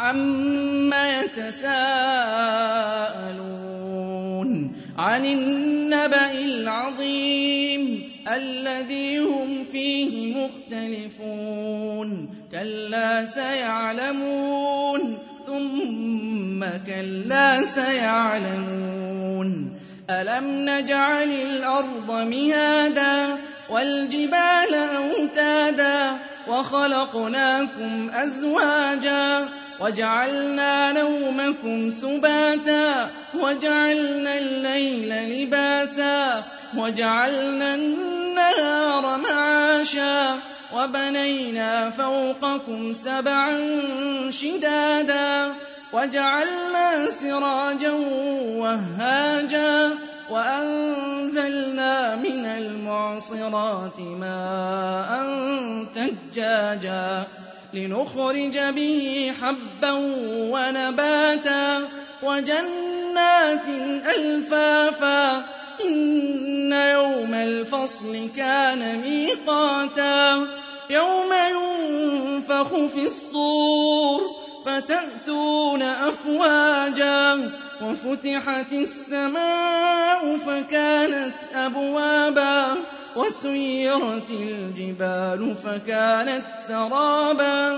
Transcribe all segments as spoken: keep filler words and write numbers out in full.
عَمَّ يَتَسَاءَلُونَ عَنِ النَّبَإِ الْعَظِيمِ الَّذِي هُمْ فِيهِ مُخْتَلِفُونَ كَلَّا سَيَعْلَمُونَ ثُمَّ كَلَّا سَيَعْلَمُونَ أَلَمْ نَجْعَلِ الْأَرْضَ مِهَادًا وَالْجِبَالَ أَوْتَادًا وَخَلَقْنَاكُمْ أَزْوَاجًا وَجَعَلْنَا نَوْمَكُمْ سُبَاتًا وَجَعَلْنَا اللَّيْلَ لِبَاسًا وَجَعَلْنَا النَّهَارَ مَعَاشًا وَبَنَيْنَا فَوْقَكُمْ سَبْعًا شِدَادًا وَجَعَلْنَا سِرَاجًا وَهَّاجًا وَأَنزَلْنَا مِنَ الْمُعْصِرَاتِ مَاءً ثَجَّاجًا لِّنُخْرِجَ بِهِ حَبًّا وَنَبَاتًا وَجَنَّاتٍ أَلْفَافًا إِنَّ يَوْمَ الْفَصْلِ كَانَ مِيقَاتًا يَوْمَ يُنفَخُ فِي الصُّورِ فَتَأْتُونَ أَفْوَاجًا وَفُتِحَتِ السَّمَاءُ فَكَانَتْ أَبْوَابًا وَسُيِّرَتِ الْجِبَالُ فَكَانَتْ سَرَابًا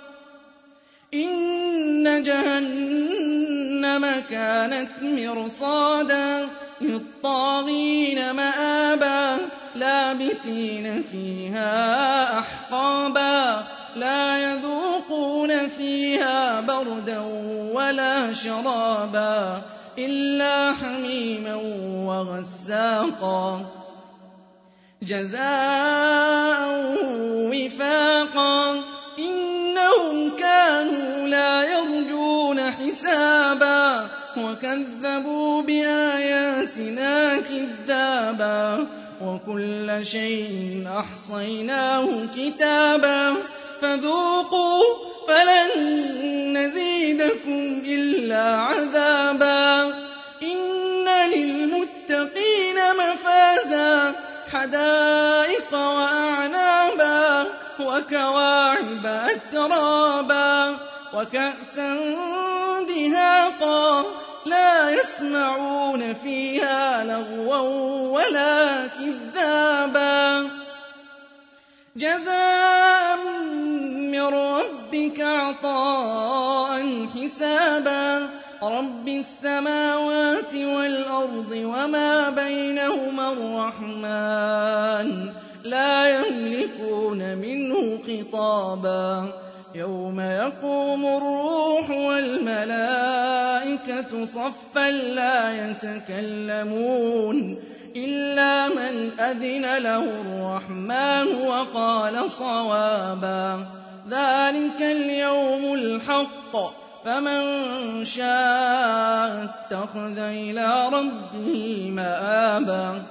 إِنَّ جَهَنَّمَ كَانَتْ مِرْصَادًا لِّلطَّاغِينَ مَآبًا لَّابِثِينَ فِيهَا أَحْقَابًا لَّا يَذُوقُونَ فِيهَا بَرْدًا وَلَا شَرَابًا إِلَّا حَمِيمًا وَغَسَّاقًا جَزَاءً وِفَاقًا إِنَّهُمْ كَانُوا لَا يَرْجُونَ حِسَابًا وَكَذَّبُوا بِآيَاتِنَا كِذَّابًا وَكُلَّ شَيْءٍ أَحْصَيْنَاهُ كِتَابًا فَذُوقُوا فَلَن نَّزِيدَكُمْ إِلَّا عَذَابًا إِنَّ لِلْمُتَّقِينَ مَفَازًا حَدَائِقَ وَأَعْنَابًا وَكَوَاعِبَ أَتْرَابًا وَكَأْسًا دِهَاقًا لَّا يَسْمَعُونَ فِيهَا لَغْوًا وَلَا كِذَّابًا جَزَاءً مِّن رَّبِّكَ عَطَاءً حِسَابًا رَّبِّ السَّمَاوَاتِ وَالْأَرْضِ وَمَا بَيْنَهُمَا الرَّحْمَٰنُ لَا يَمْلِكُونَ مِنْهُ خِطَابًا يَوْمَ يَقُومُ الرُّوحُ وَالْمَلَائِكَةُ صَفًّا لَّا يَتَكَلَّمُونَ إِلَّا مَنْ أَذِنَ لَهُ الرَّحْمَٰنُ وَقَالَ صَوَابًا ذَٰلِكَ الْيَوْمُ الْحَقُّ فَمَن شَاءَ اتَّخَذَ إِلَىٰ رَبِّهِ مَآبًا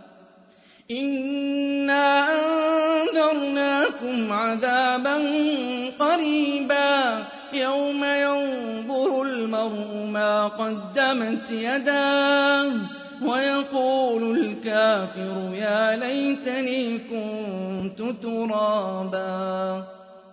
إِنَّا أَنذَرْنَاكُمْ عَذَابًا قَرِيبًا يَوْمَ يَنظُرُ الْمَرْءُ مَا قَدَّمَتْ يَدَاهُ وَيَقُولُ الْكَافِرُ يَا لَيْتَنِي كُنتُ تُرَابًا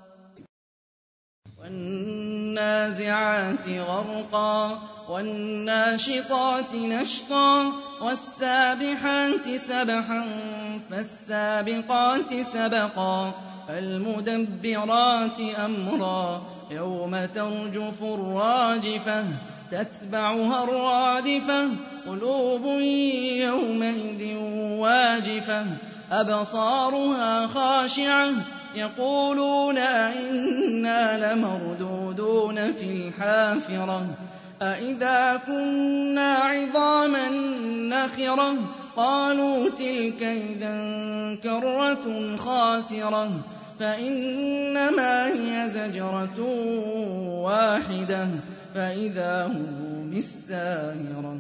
وَالنَّازِعَاتِ غَرْقًا وَالنَّاشِطَاتِ نَشْطًا وَالسَّابِحَاتِ سَبْحًا فَالسَّابِقَاتِ سَبْقًا فَالْمُدَبِّرَاتِ أَمْرًا يَوْمَ تَرْجُفُ الرَّاجِفَةُ تَتْبَعُهَا الرَّادِفَةُ قُلُوبٌ يَوْمَئِذٍ وَاجِفَةٌ أَبْصَارُهَا خَاشِعَةٌ يَقُولُونَ أَإِنَّا لَمَرْدُودُونَ فِي الْحَافِرَةِ أَإِذَا كُنَّا عِظَامًا نَّخِرَةً قَالُوا تِلْكَ إِذًا كَرَّةٌ خَاسِرَةٌ فَإِنَّمَا هِيَ زَجْرَةٌ وَاحِدَةٌ فَإِذَا هُم بِالسَّاهِرَةِ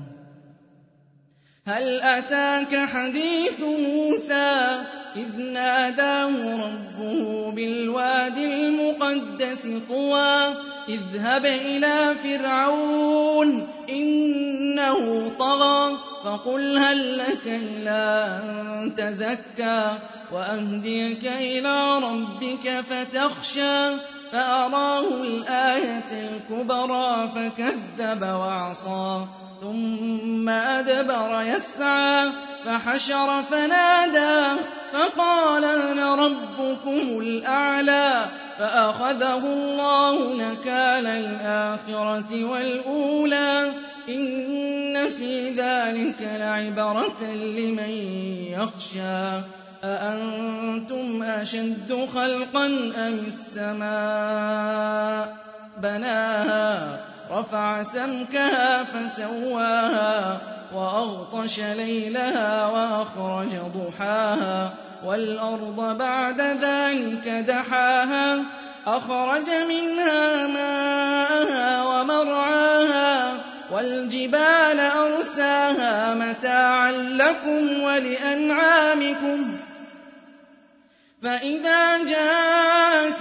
هَلْ أَتَاكَ حَدِيثُ مُوسَىٰ إِذْ نَادَاهُ رَبُّهُ بِالْوَادِ الْمُقَدَّسِ طُوًى اذْهَبْ إِلَىٰ فِرْعَوْنَ إِنَّهُ طَغَىٰ فَقُلْ هَل لَّكَ إِلَىٰ أَن تَزَكَّىٰ وَأَهْدِيَكَ إِلَىٰ رَبِّكَ فَتَخْشَىٰ فأراه الآية الكبرى فكذب وعصى ثم أدبر يسعى فحشر فنادى فقال أنا ربكم الأعلى فأخذه الله نكال الآخرة والأولى إن في ذلك لعبرة لمن يخشى أأنتم أشد خلقا أم السماء بناها رفع سمكها فسواها وأغطش ليلها وأخرج ضحاها والأرض بعد ذلك دحاها أخرج منها ماءها ومرعاها والجبال أرساها متاعا لكم ولأنعامكم فإذا جاءت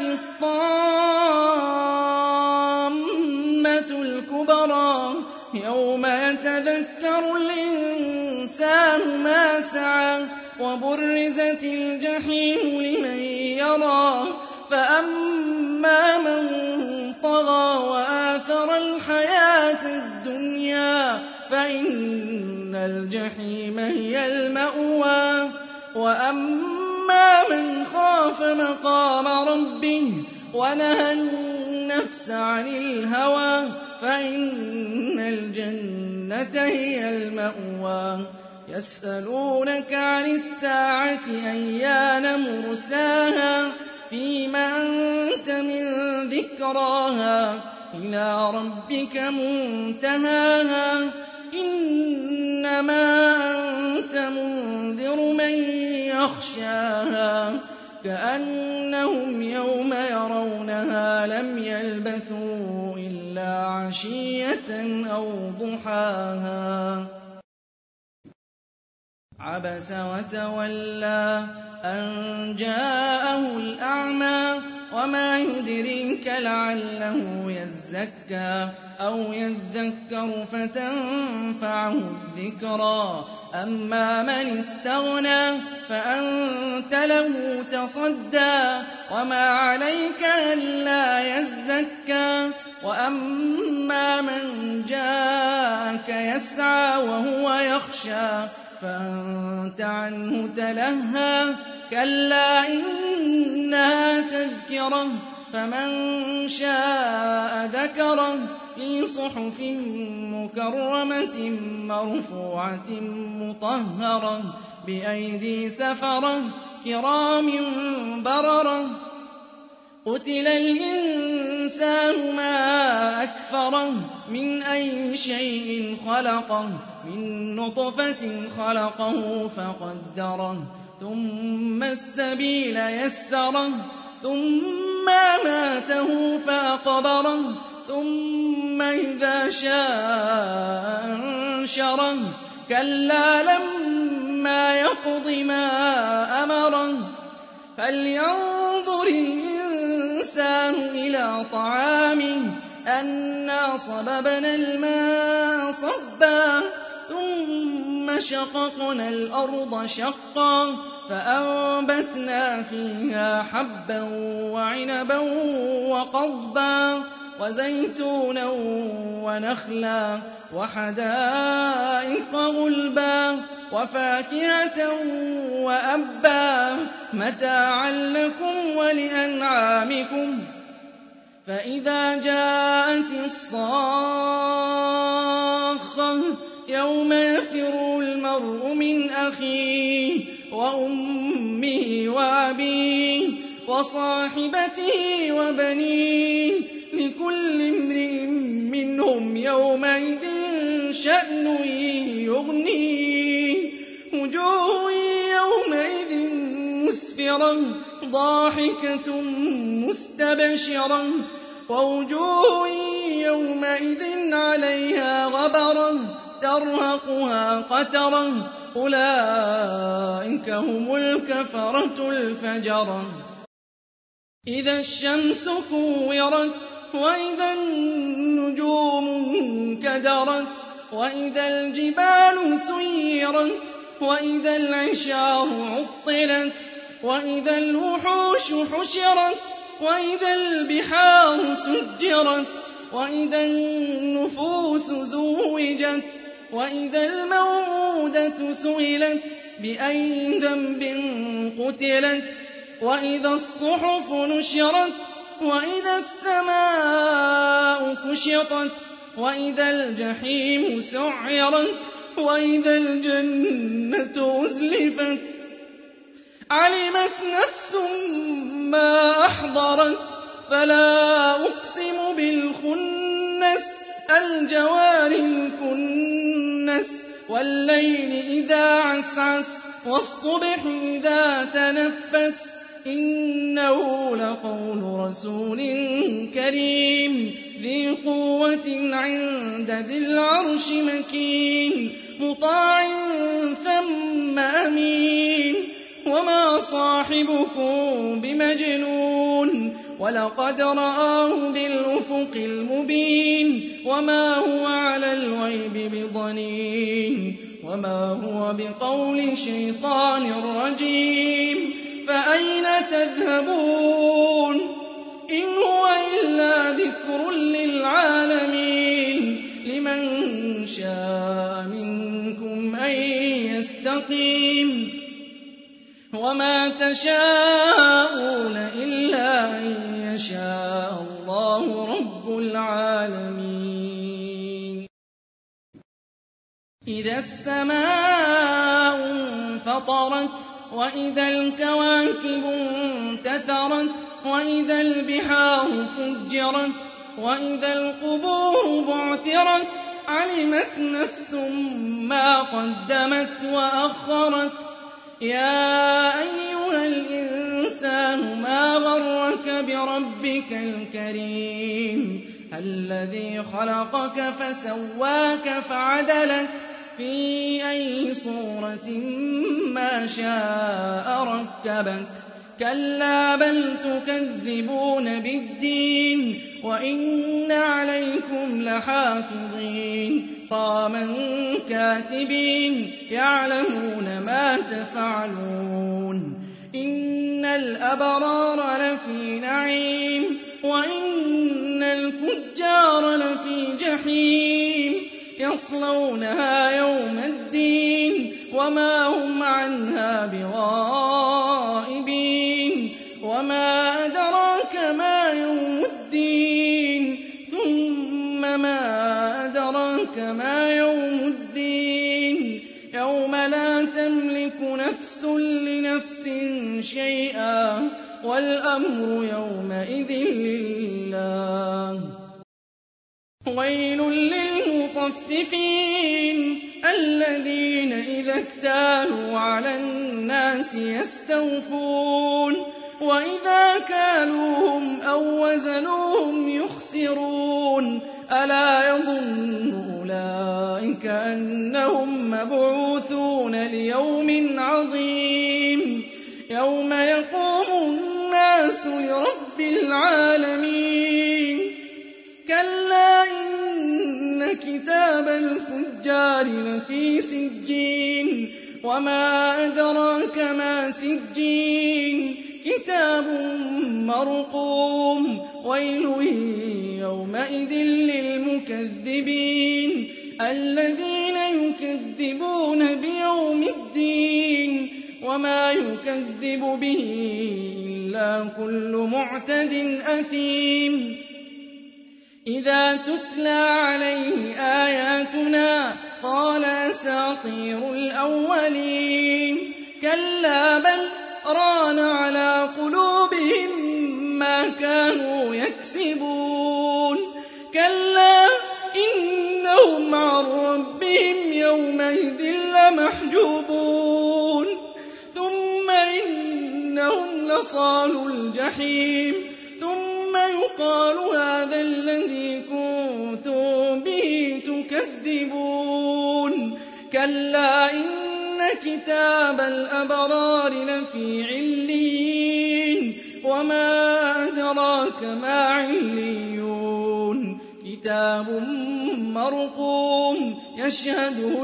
الطامة الكبرى يوم يتذكر الإنسان ما سعى وبرزت الجحيم لمن يرى فأما من طغى وآثر الحياة الدنيا فإن الجحيم هي المأوى وأما من خاف مقام ربه ونهى النفس عن الهوى فإن الجنة هي المأوى يسألونك عن الساعة أيان مرساها فيما أنت من ذكراها إلى ربك منتهاها إنما أنت منذر من يخشاها كأنهم يوم يرونها لم يلبثوا إلا عشية أو ضحاها عبس وتولى أن جاءه الأعمى وما يدريك لعله يزكى أو يذكر فتنفعه الذكرى أما من استغنى فأنت له تصدى وما عليك ألا يزكى وأما من جاءك يسعى وهو يخشى فأنت عنه تلهى كلا إنها تذكرة فمن شاء ذكره في صحف مكرمة مرفوعة مطهرة بأيدي سفرة كرام بررة قتل الإنسان ما أكفره من أي شيء خلقه من نطفة خلقه فقدره ثم السبيل يسره ثم أماته فأقبره ثم إذا شاء أنشره كلا لما يقض ما أمره فلينظر الإنسان إلى طعامه أنا صببنا الماء صبا ثم شققنا الأرض شقا فأنبتنا فيها حبا وعنبا وقضبا وزيتونا ونخلا وحدائق غلبا وفاكهة وأبا متاعا لكم ولأنعامكم فإذا جاءت الصاخة يوم يفر المرء من أخيه وأمه وأبيه وصاحبته وبنيه لكل امرئ منهم يومئذ شأن يغنيه وجوه يومئذ مسفرة ضاحكة مستبشرة ووجوه يومئذ عليها غبرة ترهقها قترة أولئك هم الكفرة الفجرة إذا الشمس كورت وإذا النجوم انكدرت وإذا الجبال سيرت وإذا العشار عطلت وإذا الوحوش حشرت وإذا البحار سجرت وإذا النفوس زوجت وإذا الموءودة سئلت بأي ذنب قتلت وإذا الصحف نشرت وإذا السماء كشطت وإذا الجحيم سعرت وإذا الجنة أزلفت علمت نفس ما أحضرت فلا أقسم بالخنس الجوار الكنس والليل إذا عسعس والصبح إذا تنفس إنه لقول رسول كريم ذي قوة عند ذي العرش مكين مطاع ثم أمين وما صاحبكم بمجنون ولقد رآه بالأفق المبين وما هو على الغيب بضنين وما هو بقول شيطان رجيم فأين تذهبون إن هو إلا ذكر للعالمين لمن شاء منكم أن يستقيم وما تشاءون إلا أن يشاء الله رب العالمين إذا السماء انفطرت وإذا الكواكب انتثرت وإذا البحار فجرت وإذا القبور بعثرت علمت نفس ما قدمت وأخرت يا أيها الإنسان ما غرك بربك الكريم الذي خلقك فسواك فعدلك في أي صورة ما شاء ركبك كلا بل تكذبون بالدين وإن عليكم لحافظين كراما كاتبين يعلمون ما تفعلون إن الأبرار لفي نعيم وإن الفجار لفي جحيم يصلونها يوم الدين وما هم عنها بغائبين وما أدراك ما يوم الدين ثم ما أدراك ما يوم الدين يوم لا تملك نفس لنفس شيئا والأمر يومئذ لله ويل للمطففين الذين إذا اكتالوا على الناس يستوفون وإذا كالوهم أو وزنوهم يخسرون ألا يظن أولئك أنهم مبعوثون ليوم عظيم يوم يقوم الناس لرب العالمين كلا إن كتاب الفجار لفي سجين وما أدراك ما سجين كتاب مرقوم ويل يومئذ للمكذبين الذين يكذبون بيوم الدين وما يكذب به إلا كل معتد أثيم إذا تتلى عليه آياتنا قال أساطير الأولين كلا بل ران على قلوبهم ما كانوا يكسبون كلا إنهم عن ربهم يومئذ لمحجوبون ثم إنهم لصالوا الجحيم ثم يقال هذا الذي كنتم به تكذبون كلا إن كتاب الأبرار لفي عليين وما أدراك ما عليون كتاب مرقوم يشهده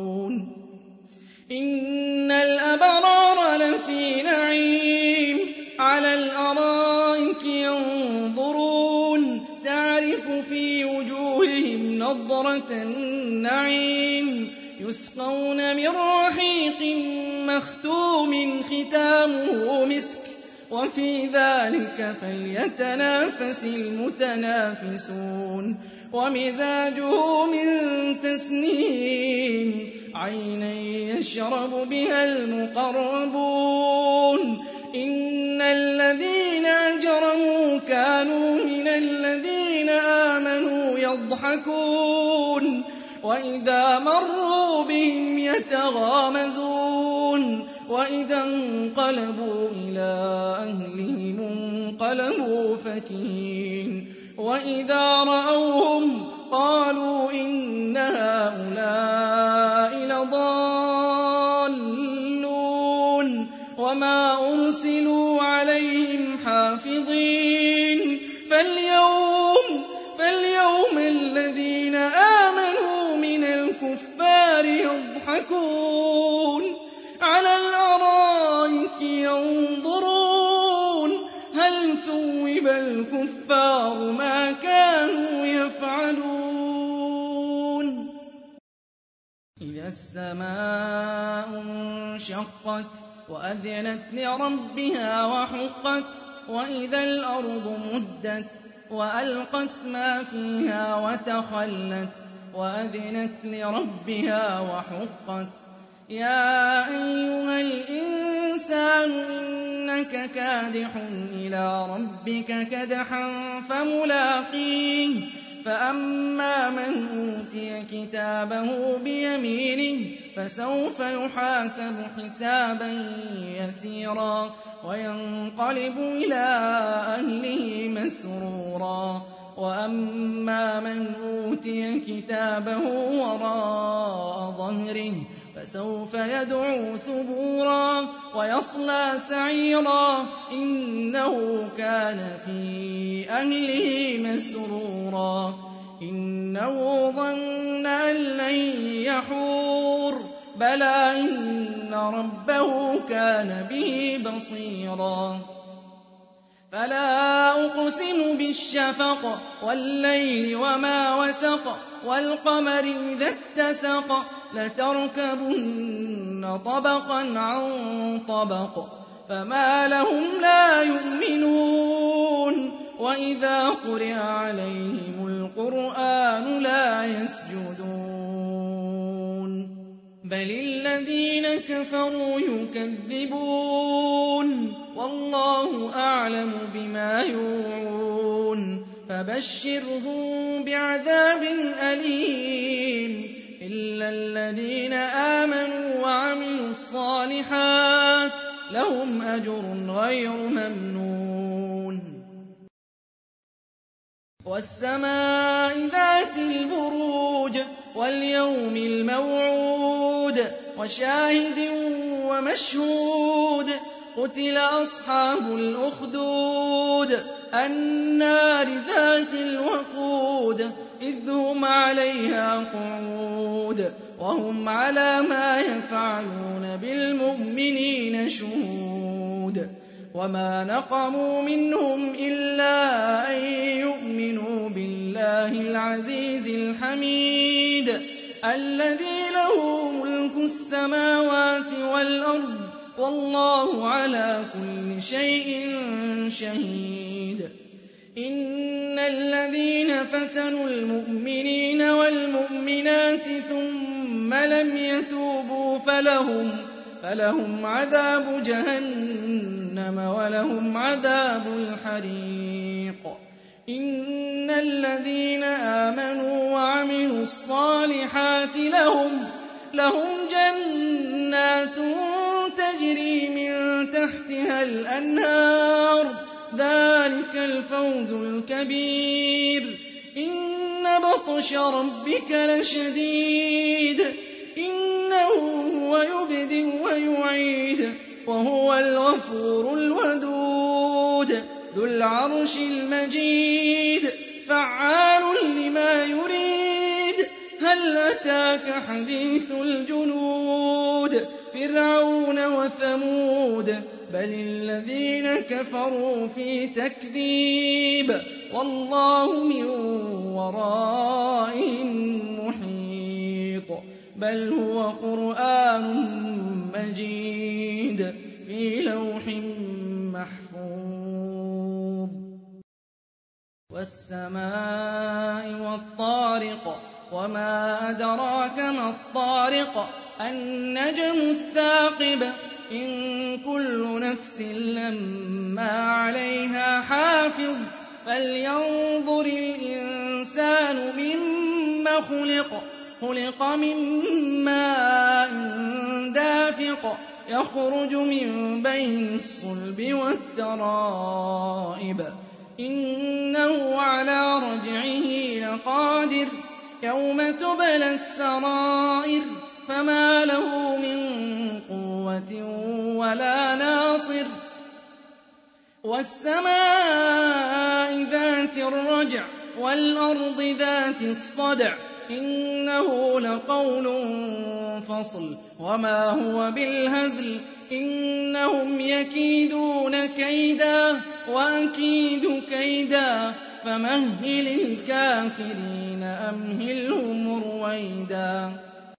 المقربون إن الأبرار لفي نعيم عَلَى الْأَرَائِكِ يَنظُرُونَ تَعْرِفُ فِي وُجُوهِهِمْ نَضْرَةَ النَّعِيمِ يُسْقَوْنَ مِن رَّحِيقٍ مَّخْتُومٍ خِتَامُهُ مِسْكٌ وَفِي ذَلِكَ فَلْيَتَنَافَسِ الْمُتَنَافِسُونَ وَمِزَاجُهُ مِن تَسْنِيمٍ عَيْنًا يَشْرَبُ بِهَا الْمُقَرَّبُونَ إِنَّ الَّذِينَ أَجْرَمُوا كَانُوا مِنَ الَّذِينَ آمَنُوا يَضْحَكُونَ وَإِذَا مَرُّوا بِهِمْ يَتَغَامَزُونَ وَإِذَا انقَلَبُوا إِلَىٰ أَهْلِهِمُ انقَلَبُوا فَكِهِينَ وَإِذَا رَأَوْهُمْ قَالُوا إِنَّ هَٰؤُلَاءِ لَضَالُّونَ وَمَا أُرْسِلُوا عَلَيْهِمْ حَافِظِينَ فَالْيَوْمَ فَالْيَوْمَ الَّذِينَ آمَنُوا مِنَ الْكُفَّارِ يَضْحَكُونَ عَلَى الْأَرَائِكِ يَنظُرُونَ هَلْ ثُوِّبَ الْكُفَّارُ مَا كَانُوا يَفْعَلُونَ إِذَا السَّمَاءُ انشَقَّتْ وَأَذِنَتْ لِرَبِّهَا وَحُقَّتْ وَإِذَا الْأَرْضُ مُدَّتْ وَأَلْقَتْ مَا فِيهَا وَتَخَلَّتْ وَأَذِنَتْ لِرَبِّهَا وَحُقَّتْ يَا أَيُّهَا الْإِنسَانُ إِنَّكَ كَادِحٌ إِلَىٰ رَبِّكَ كَدْحًا فَمُلَاقِيهِ فَأَمَّا مَنْ أُوتِيَ كِتَابَهُ بِيَمِينِهِ فَسَوْفَ يُحَاسَبُ حِسَابًا يَسِيرًا وَيَنقَلِبُ إِلَىٰ أَهْلِهِ مَسْرُورًا وَأَمَّا مَنْ أُوتِيَ كِتَابَهُ وَرَاءَ ظَهْرِهِ فَسَوْفَ يَدْعُو ثُبُورًا وَيَصْلَىٰ سَعِيرًا إِنَّهُ كَانَ فِي أَهْلِهِ مَسْرُورًا إِنَّهُ ظَنَّ أَن لَّن يَحُورَ بَلَىٰ إِنَّ رَبَّهُ كَانَ بِهِ بَصِيرًا فَلَا أُقْسِمُ بِالشَّفَقِ وَاللَّيْلِ وَمَا وَسَقَ وَالْقَمَرِ إِذَا اتَّسَقَ لَتَرْكَبُنَّ طَبَقًا عَن طَبَقٍ فَمَا لَهُمْ لَا يُؤْمِنُونَ وَإِذَا قُرِئَ عَلَيْهِمُ الْقُرْآنُ لَا يَسْجُدُونَ بَلِ الَّذِينَ كَفَرُوا يُكَذِّبُونَ وَاللَّهُ أَعْلَمُ بِمَا يُوعُونَ فَبَشِّرْهُم بِعَذَابٍ أَلِيمٍ إِلَّا الَّذِينَ آمَنُوا وَعَمِلُوا الصَّالِحَاتِ لَهُمْ أَجْرٌ غَيْرُ مَمْنُونٍ وَالسَّمَاءِ ذَاتِ الْبُرُوجِ وَالْيَوْمِ الْمَوْعُودِ وَشَاهِدٍ وَمَشْهُودٍ قُتِلَ أَصْحَابُ الْأُخْدُودِ النَّارِ ذَاتِ الْوَقُودِ إِذْ هُمْ عَلَيْهَا قُعُودٌ وَهُمْ عَلَىٰ مَا يَفْعَلُونَ بِالْمُؤْمِنِينَ شُهُودٌ وَمَا نَقَمُوا مِنْهُمْ إِلَّا أَن يُؤْمِنُوا بِاللَّهِ الْعَزِيزِ الْحَمِيدِ الَّذِي لَهُ مُلْكُ السَّمَاوَاتِ وَالْأَرْضِ وَاللَّهُ عَلَىٰ كُلِّ شَيْءٍ شَهِيدٌ إِنَّ الَّذِينَ فَتَنُوا الْمُؤْمِنِينَ وَالْمُؤْمِنَاتِ ثُمَّ لَمْ يَتُوبُوا فَلَهُمْ فَلَهُمْ عَذَابُ جَهَنَّمَ وَلَهُمْ عَذَابُ الْحَرِيقِ إِنَّ الَّذِينَ آمَنُوا وَعَمِلُوا الصَّالِحَاتِ لَهُمْ لَهُمْ جَنَّاتٌ تَجْرِي مِن تَحْتِهَا الْأَنْهَارُ ذَٰلِكَ الْفَوْزُ الْكَبِيرُ إِنَّ بَطْشَ رَبِّكَ لَشَدِيدٌ إِنَّهُ هُوَ يُبْدِئُ وَيُعِيدُ وَهُوَ الْغَفُورُ الْوَدُودُ ذُو الْعَرْشِ الْمَجِيدُ فَعَّالٌ لِّمَا يُرِيدُ هَلْ أَتَاكَ حَدِيثُ الْجُنُودِ فِرْعَوْنَ وَثَمُودَ بل الذين كفروا في تكذيب والله من ورائهم محيط بل هو قرآن مجيد في لوح محفوظ والسماء والطارق وما أدراك ما الطارق النجم الثاقب إن كل نفس لما عليها حافظ فلينظر الإنسان مما خلق خلق من ماء دافق يخرج من بين الصلب والترائب إنه على رجعه لقادر يوم تبلى السرائر فما له من قوة ولا ناصر والسماء ذات الرجع والأرض ذات الصدع إنه لقول فصل وما هو بالهزل إنهم يكيدون كيدا وأكيد كيدا فمهل الكافرين أمهلهم رويدا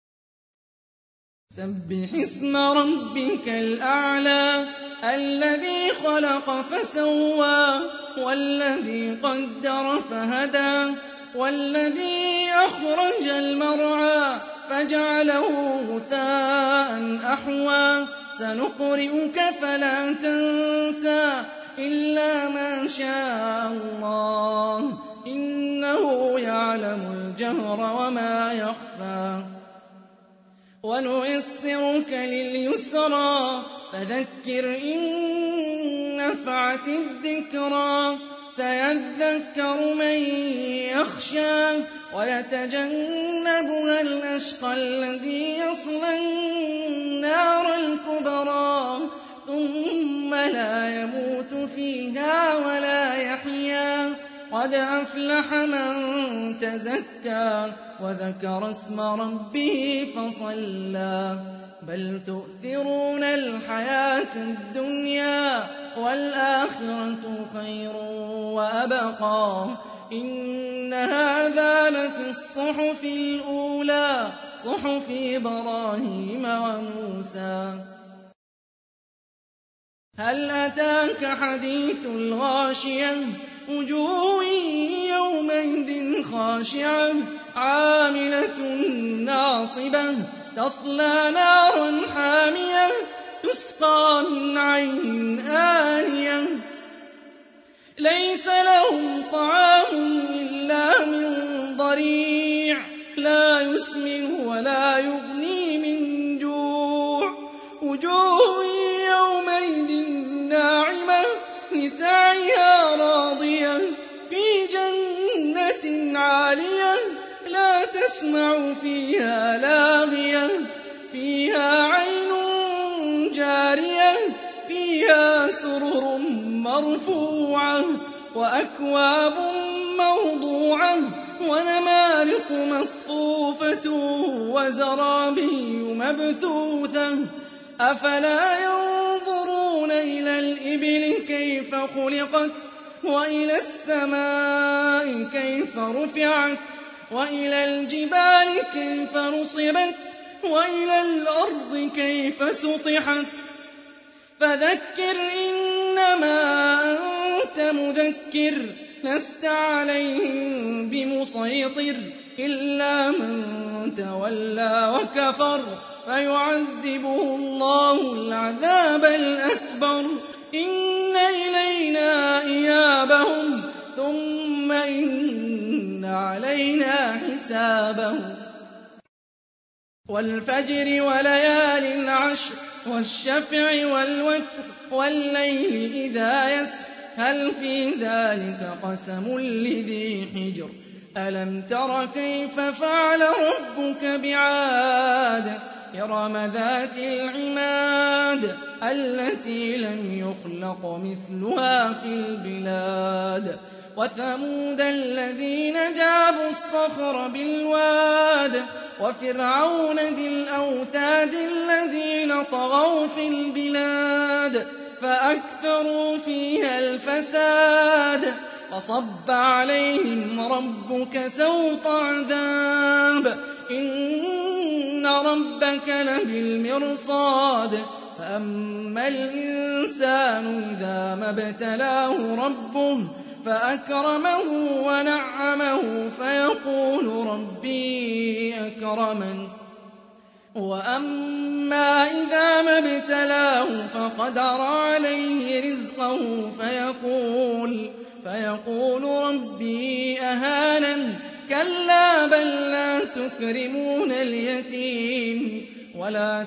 سبح اسم ربك الأعلى الذي خلق فسوى والذي قدر فهدى والذي أخرج المرعى فجعله غثاء أحوى سنقرئك فلا تنسى إلا ما شاء الله إنه يعلم الجهر وما يخفى ونيسرك لليسرى فذكر إن نفعت الذكرى سيذكر من يخشى ويتجنبها الأشقى الذي يصلى النار الكبرى ثم لا يموت فيها ولا يحيا قد أفلح من تزكى وذكر اسم ربه فصلى بل تؤثرون الحياة الدنيا والآخرة خير وأبقى إن هذا لفي الصحف الأولى صحف إبراهيم وموسى هل أتاك حديث الغاشية وجوه يومئذ خاشعة عاملة ناصبة تصلى نارا حامية تسقى من عين آنية ليس لهم طعام إلا من ضريع لا يسمن ولا يغني من جوع وجوه يومئذ ناعمة لسعيها راضية في جنة عالية لا تسمع فيها لاغية فيها عين جارية فيها سرر مرفوعة وأكواب موضوعة ونمارق مصفوفة وزرابي مبثوثة أفلا ينظرون إلى الإبل كيف خلقت وإلى السماء كيف رفعت وإلى الجبال كيف نصبت وإلى الأرض كيف سطحت فذكر إنما أنت مذكر لست عليهم بمسيطر إلا من تولى وكفر فيعذبه الله العذاب الأكبر إن إلينا إيابهم ثم إن علينا حسابهم والفجر وليال عشر والشفع والوتر والليل إذا يسر هل في ذلك قسم لذي حجر ألم تر كيف فعل ربك بعاد إرم ذات العماد التي لم يخلق مثلها في البلاد وثمود الذين جابوا الصخر بالواد وفرعون ذي الأوتاد الذين طغوا في البلاد فأكثروا فيها الفساد فصب عليهم ربك سوط عذاب إن ربك لبالمرصاد فأما الإنسان إذا ما ابتلاه ربه فأكرمه ونعمه فيقول ربي أكرمن وأما إذا ما ابتلاه فقدر عليه رزقه فيقول فيقول ربي أهانن كلا بل لا تكرمون اليتيم ولا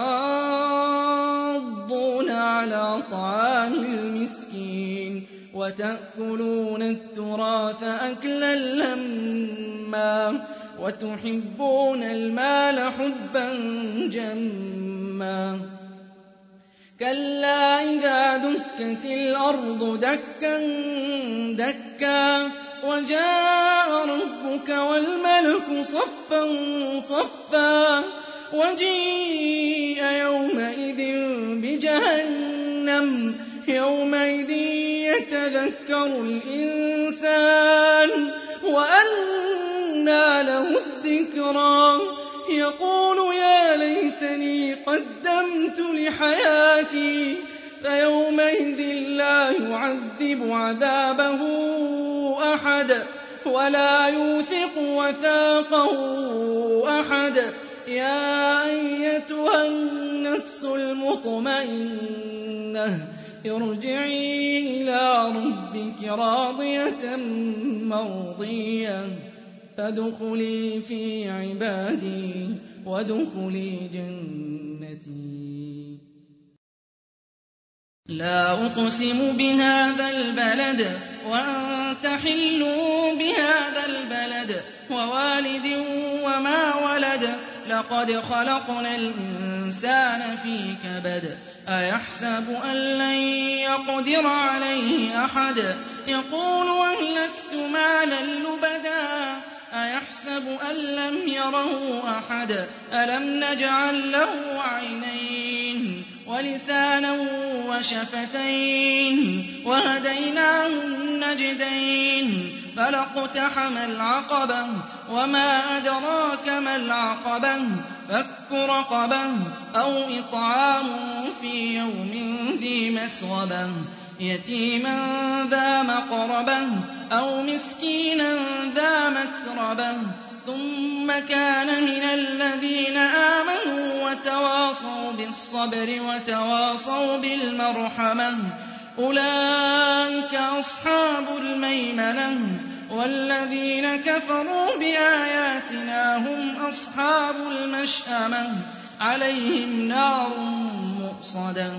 تحاضون على طعام المسكين وتأكلون التراث أكلا لما وتحبون المال حبا جما كلا إذا دكت الأرض دكا دكا وجاء ربك والملك صفا صفا وجيء يومئذ بجهنم يومئذ يتذكر الإنسان وأنى له الذكرى يقول يا ليتني قدمت لحياتي فيومئذ لا يعذب عذابه أحد ولا يوثق وثاقه أحد يا أيتها النفس المطمئنة ارجعي إلى ربك راضية مرضية فادخلي في عبادي وادخلي جنتي لا أقسم بهذا البلد وأنت حل بهذا البلد ووالد وما ولد لقد خلقنا الإنسان في كبد أيحسب أن لن يقدر عليه أحد يقول أهلكت مالا لبدا أيحسب أن لم يره أحد ألم نجعل له عينين ولسانا وشفتين وهديناه النجدين فلاقتحم العقبة وما أدراك ما العقبة فك رقبة أو إطعام في يوم ذي مسغبة يتيما ذا مقربة أو مسكينا ذا متربة ثم كان من الذين آمنوا وتواصوا بالصبر وتواصوا بالمرحمة أولئك أصحاب الميمنة والذين كفروا بآياتنا هم أصحاب المشأمة عليهم نار مؤصدة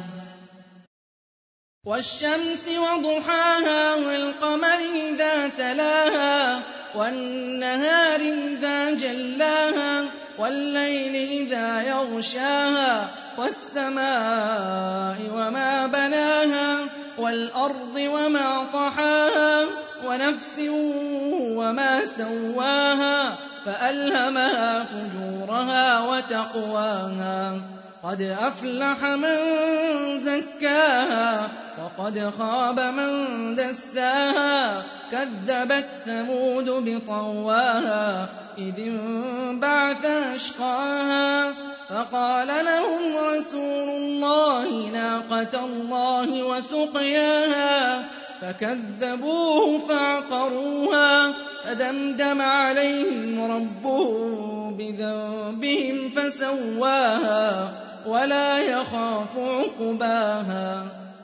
والشمس وضحاها والقمر إذا تلاها والنهار إذا جلاها والليل إذا يغشاها والسماء وما بناها والأرض وما طحاها ونفس وما سواها فألهمها فجورها وتقواها قد أفلح من زكاها وقد خاب من دساها كذبت ثمود بطواها إذ انبعث أشقاها فقال لهم رسول الله ناقة الله وسقياها فكذبوه فعقروها فدمدم عليهم ربهم بذنبهم فسواها ولا يخاف عقباها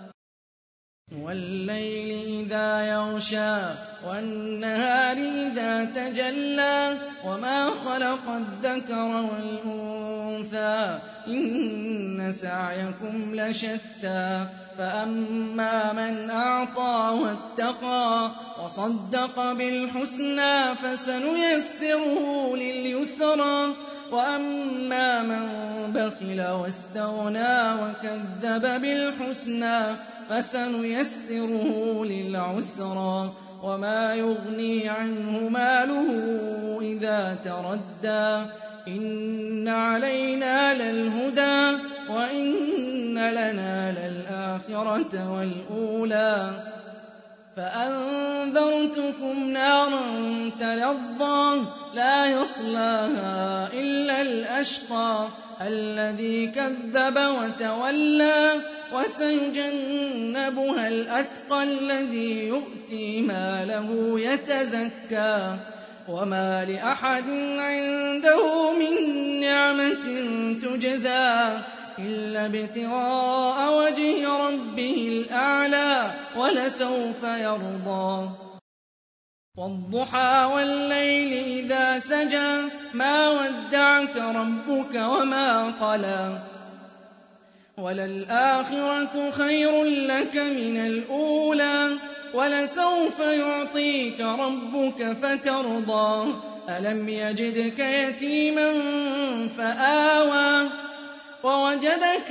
والليل إذا يغشى والنهار إذا تجلى وما خلق الذكر والأنثى إن سعيكم لشتى فأما من أعطى واتقى وصدق بالحسنى فسنيسره لليسرى وأما من بخل واستغنى وكذب بالحسنى فسنيسره للعسرى وما يغني عنه ماله إذا تردى إن علينا للهدى وإن لنا للآخرة والأولى فأنذرتكم نارا تلظى لا يصلاها إلا الأشقى الذي كذب وتولى وسيجنبها الأتقى الذي يؤتي ماله يتزكى وما لأحد عنده من نعمة تجزى إلا ابتغاء وجه ربه الأعلى ولسوف يرضى والضحى والليل إذا سجى ما ودعك ربك وما قلى وللآخرة خير لك من الأولى ولسوف يعطيك ربك فترضى ألم يجدك يتيما فآوى ووجدك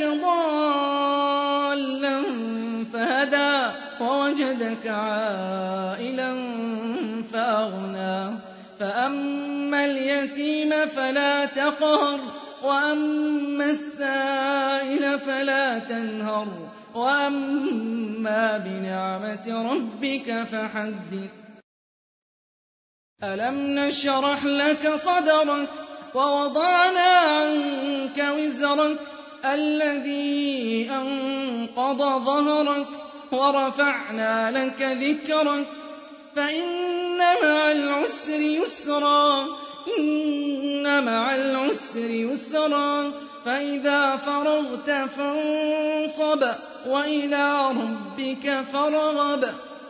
ضالا فهدى ووجدك عائلا فأغنى فأما اليتيم فلا تقهر وأما السائل فلا تنهر وأما بنعمة ربك فحدث ألم نشرح لك صدرك ووضعنا عنك وزرك الذي أنقض ظهرك ورفعنا لك ذكرك فإن مع العسر يسرا إن مع العسر يسرا فإذا فرغت فانصب وإلى ربك فارغب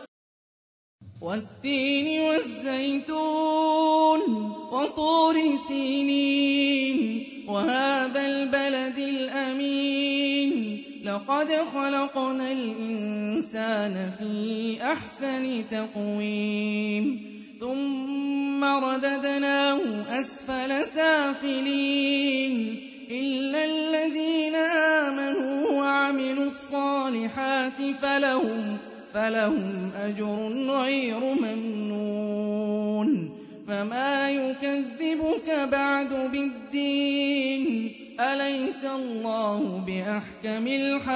والتين والزيتون وطور سينين وهذا البلد الأمين لقد خلقنا الإنسان في أحسن تقويم ثم رددناه أسفل سافلين إلا الذين آمنوا وعملوا الصالحات فلهم فلهم أجر غير ممنون فما يكذبك بعد بالدين أليس الله بأحكم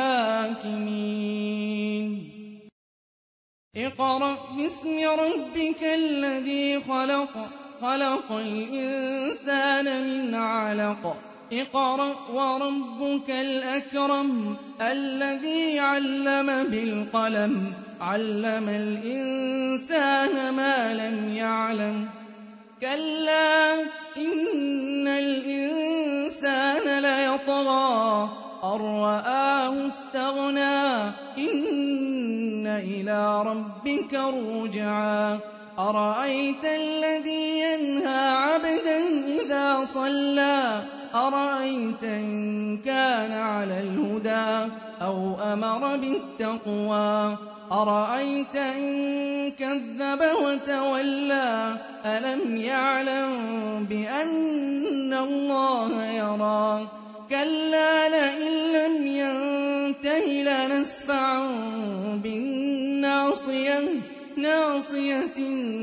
الحاكمين اقرأ باسم ربك الذي خلق خلق الإنسان من علق اقرأ وربك الأكرم الذي علم بالقلم علم الإنسان ما لم يعلم كلا إن الإنسان ليطغى أن رآه استغنى إن إلى ربك الرجعى أرأيت الذي ينهى عبدا إذا صلى أرأيت إن كان على الهدى أو أمر بالتقوى أرأيت إن كذب وتولى ألم يعلم بأن الله يرى كلا لئن لم ينته لنسفعا بالناصية ناصية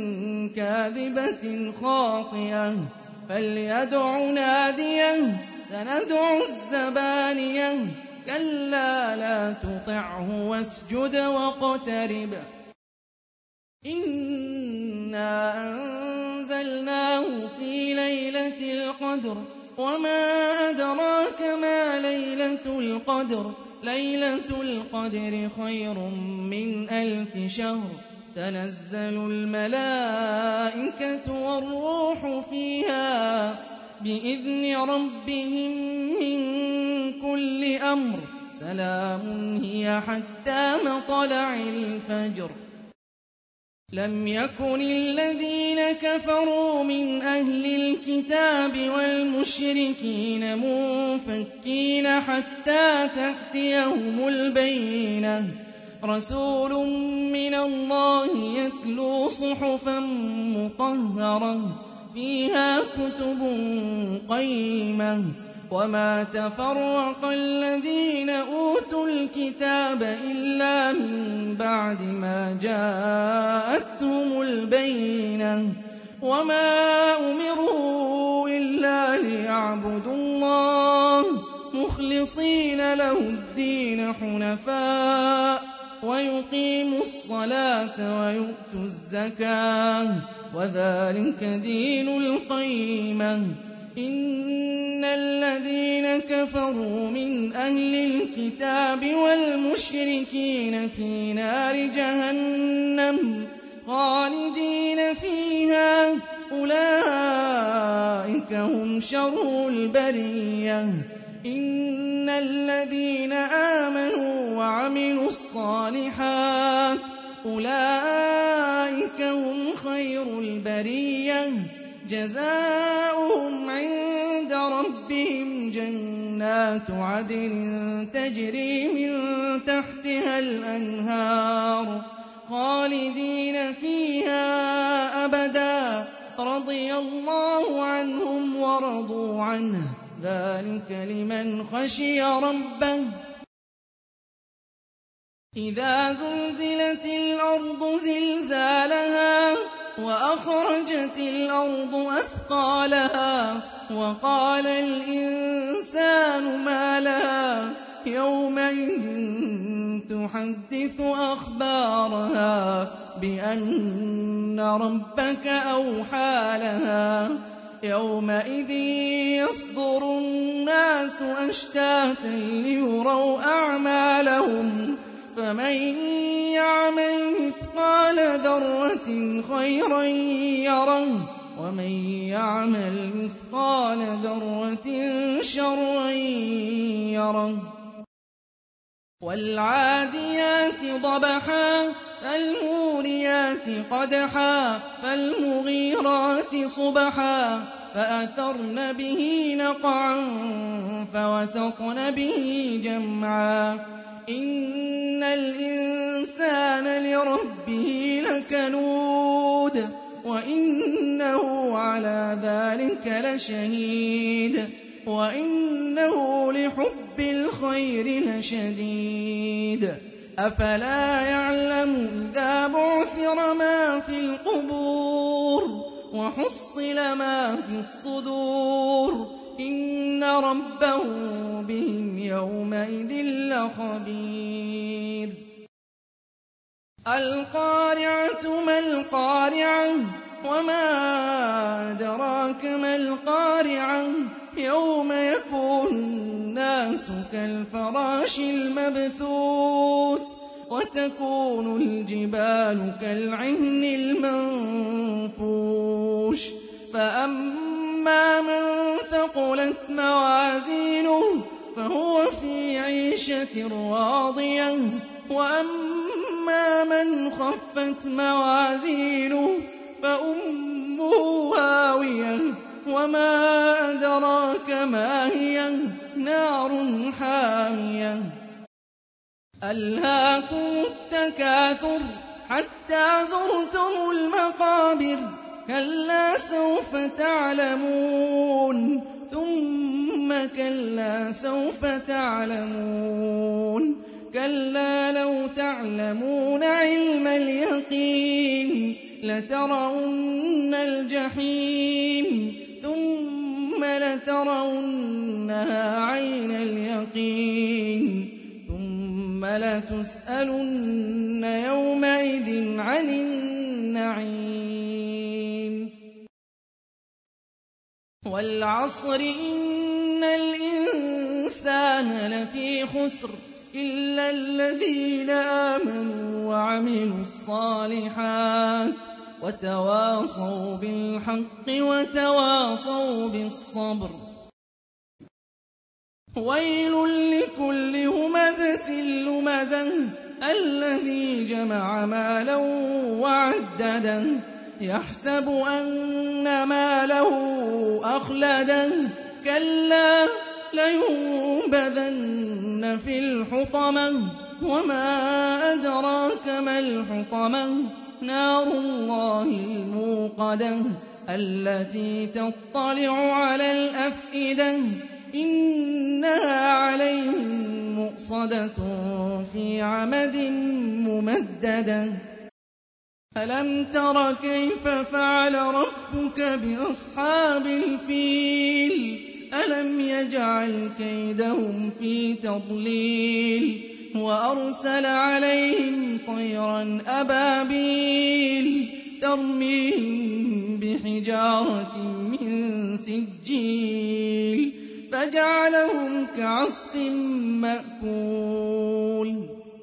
كاذبة خاطئة فليدع ناديه سندع الزبانية كلا لا تطعه واسجد واقترب إنا أنزلناه في ليلة القدر وما أدراك ما ليلة القدر ليلة القدر خير من ألف شهر تنزل الملائكة والروح فيها بإذن ربهم من كل أمر سلام هي حتى مطلع الفجر لم يكن الذين كفروا من أهل الكتاب والمشركين منفكين حتى تأتيهم البينة رسول من الله يتلو صحفا مطهرة فيها كتب قيمة وما تفرق الذين أوتوا الكتاب إلا من بعد ما جاءتهم البينة وما أمروا إلا ليعبدوا الله مخلصين مُخْلِصِينَ لَهُ الدِّينَ حُنَفَاءَ وَيُقِيمُوا الصَّلَاةَ وَيُؤْتُوا الزَّكَاةَ وَذَٰلِكَ دِينُ الْقَيِّمَةِ. إِنَّ الَّذِينَ كَفَرُوا مِنْ أَهْلِ الْكِتَابِ وَالْمُشْرِكِينَ فِي نَارِ جَهَنَّمَ خَالِدِينَ فِيهَا أُولَٰئِكَ هُمْ شَرُّ الْبَرِيَّةِ. إِنَّ الَّذِينَ آمَنُوا وَعَمِلُوا الصَّالِحَاتِ أُولَٰئِكَ هُمْ خَيْرُ الْبَرِيَّةِ. جَزَاؤُهُمْ عِندَ رَبِّهِمْ جَنَّاتُ عَدْنٍ تَجْرِي مِن تَحْتِهَا الْأَنْهَارُ خَالِدِينَ فِيهَا أَبَدًا رَّضِيَ اللَّهُ عَنْهُمْ وَرَضُوا عَنْهُ ۚ ذَٰلِكَ لِمَنْ خَشِيَ رَبَّهُ. إِذَا زُلْزِلَتِ الْأَرْضُ زِلْزَالَهَا وَأَخْرَجَتِ الْأَرْضُ أَثْقَالَهَا وَقَالَ الْإِنسَانُ مَا لَهَا يَوْمَئِذٍ تُحَدِّثُ أَخْبَارَهَا بِأَنَّ رَبَّكَ أَوْحَىٰ لَهَا يَوْمَئِذٍ يَصْدُرُ النَّاسُ أَشْتَاتًا لِّيُرَوْا أَعْمَالَهُمْ فَمَن يَعْمَلْ مِثْقَالَ ذَرَّةٍ خَيْرًا يَرَهُ وَمَن يَعْمَلْ مِثْقَالَ ذَرَّةٍ شَرًّا يَرَهُ. وَالْعَادِيَاتِ ضَبْحًا فَالْمُورِيَاتِ قَدْحًا فَالْمُغِيرَاتِ صُبْحًا فَأَثَرْنَ بِهِ نَقْعًا فَوَسَطْنَ بِهِ جَمْعًا. إِنَّ الْإِنسَانَ لِرَبِّهِ لَكَنُودٌ وَإِنَّهُ عَلَىٰ ذَٰلِكَ لَشَهِيدٌ وَإِنَّهُ لِحُبِّ الْخَيْرِ لَشَدِيدٌ. أَفَلَا يَعْلَمُ إِذَا بُعْثِرَ مَا فِي الْقُبُورِ وَحُصِّلَ مَا فِي الصُّدُورِ إِنَّ رَبَّهُم بِهِمْ يَوْمَئِذٍ لَّخَبِيرٌ. الْقَارِعَةُ مَا الْقَارِعَةُ وَمَا أَدْرَاكَ مَا الْقَارِعَةُ يَوْمَ يَكُونُ النَّاسُ كَالْفَرَاشِ الْمَبْثُوثِ وَتَكُونُ الْجِبَالُ كَالْعِهْنِ الْمَنفُوشِ. فَأَمَّا مَن ثَقُلَتْ مَوَازِينُهُ فَهُوَ فِي عِيشَةٍ رَّاضِيَةٍ وَأَمَّا مَنْ خَفَّتْ مَوَازِينُهُ فَأُمُّهُ هَاوِيَةٌ وَمَا أَدْرَاكَ مَا هِيَهْ نَارٌ حَامِيَةٌ. أَلْهَاكُمُ التَّكَاثُرُ حَتَّىٰ زُرْتُمُ الْمَقَابِرَ كَلَّا سَوْفَ تَعْلَمُونَ ثُمَّ كَلَّا سَوْفَ تَعْلَمُونَ كَلَّا لَوْ تَعْلَمُونَ عِلْمَ الْيَقِينِ لَتَرَوُنَّ الْجَحِيمَ ثُمَّ لَتَرَوُنَّهَا عَيْنَ الْيَقِينِ ثُمَّ لَتُسْأَلُنَّ يَوْمَئِذٍ عَنِ النَّعِيمِ. وَالْعَصْرِ إِنَّ الْإِنسَانَ لَفِي خُسْرٍ إِلَّا الَّذِينَ آمَنُوا وَعَمِلُوا الصَّالِحَاتِ وَتَوَاصَوْا بِالْحَقِّ وَتَوَاصَوْا بِالصَّبْرِ. وَيْلٌ لِّكُلِّ هُمَزَةٍ لُّمَزَةٍ الَّذِي جَمَعَ مَالًا وَعَدَّدَهُ يَحْسَبُ أَنَّ مَالَهُ أَخْلَدَهُ كَلَّا لَيُنبَذَنَّ فِي الْحُطَمَةِ وَمَا أَدْرَاكَ مَا الْحُطَمَةُ نَارُ اللَّهِ الْمُوقَدَةُ الَّتِي تَطَّلِعُ عَلَى الْأَفْئِدَةِ إِنَّهَا عَلَيْهِم مُّؤْصَدَةٌ فِي عَمَدٍ مُّمَدَّدَةٍ. أَلَمْ تَرَ كَيْفَ فَعَلَ رَبُّكَ بِأَصْحَابِ الْفِيلِ ألم يجعل كيدهم في تضليل وأرسل عليهم طيرا أبابيل ترميهم بحجارة من سجيل فجعلهم كعصف مأكول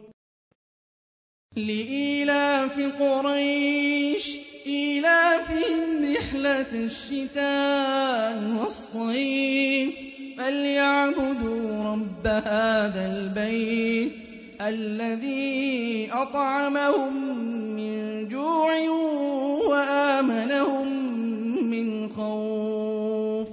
لإيلاف قريش إيلافهم رحلة الشتاء والصيف فليعبدوا رب هذا البيت الذي أطعمهم من جوع وآمنهم من خوف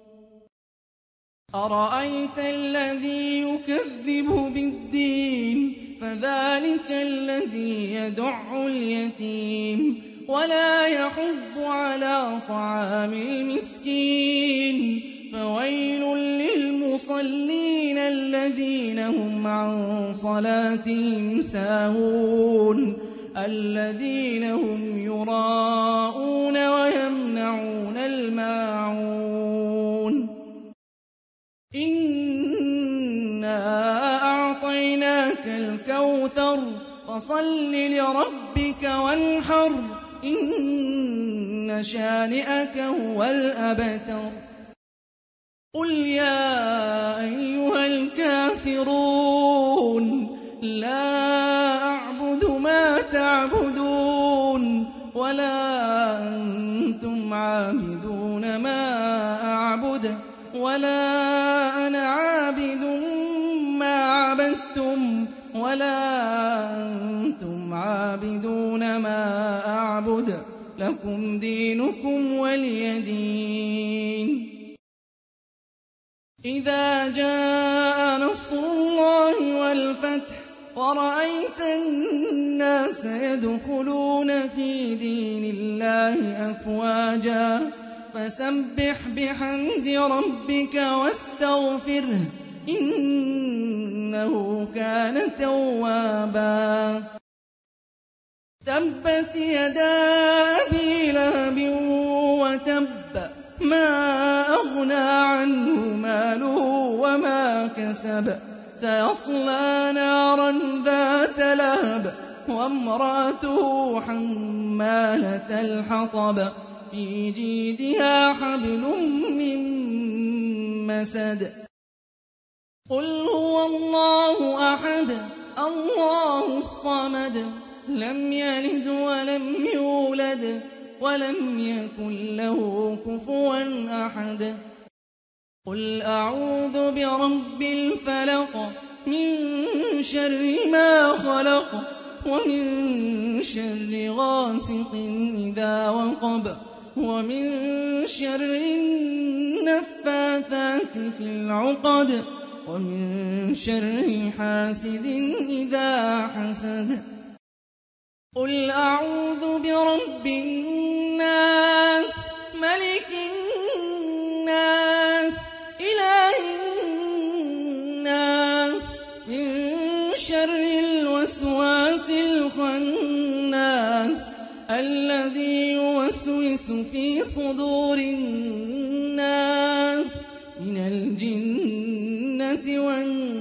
أرأيت الذي يكذب بالدين فذلك الذي يدع اليتيم ولا يحض على طعام المسكين فويل للمصلين الذين هم عن صلاتهم ساهون الذين هم يراءون ويمنعون الماعون إنا أعطيناك الكوثر فصل لربك وانحر إن شانئك هو الأبتر قل يا أيها الكافرون لا أعبد ما تعبدون ولا أنتم عابدون ما أعبد ولا أنا عابد ما عبدتم ولا أنتم عابدون ما أعبد لكم دينكم ولي دين إذا جاء نصر الله والفتح ورأيت الناس يدخلون في دين الله أفواجا فسبح بحمد ربك واستغفره إنه كان توابا تبت يدا أبي لهب وتب ما أغنى عنه ماله وما كسب سيصلى نارا ذات لهب وامرأته حمالة الحطب في جيدها حبل من مسد قل هو الله أحد الله الصمد لم يلد ولم يولد ولم يكن له كفوا أحد قل أعوذ برب الفلق من شر ما خلق ومن شر غاسق إذا وقب ومن شر النفاثات في العقد ومن شر حاسد إذا حسد قل أعوذ برب الناس ملك الناس إله الناس من شر الوسواس الخناس الذي يوسوس في صدور الناس من الجنة والناس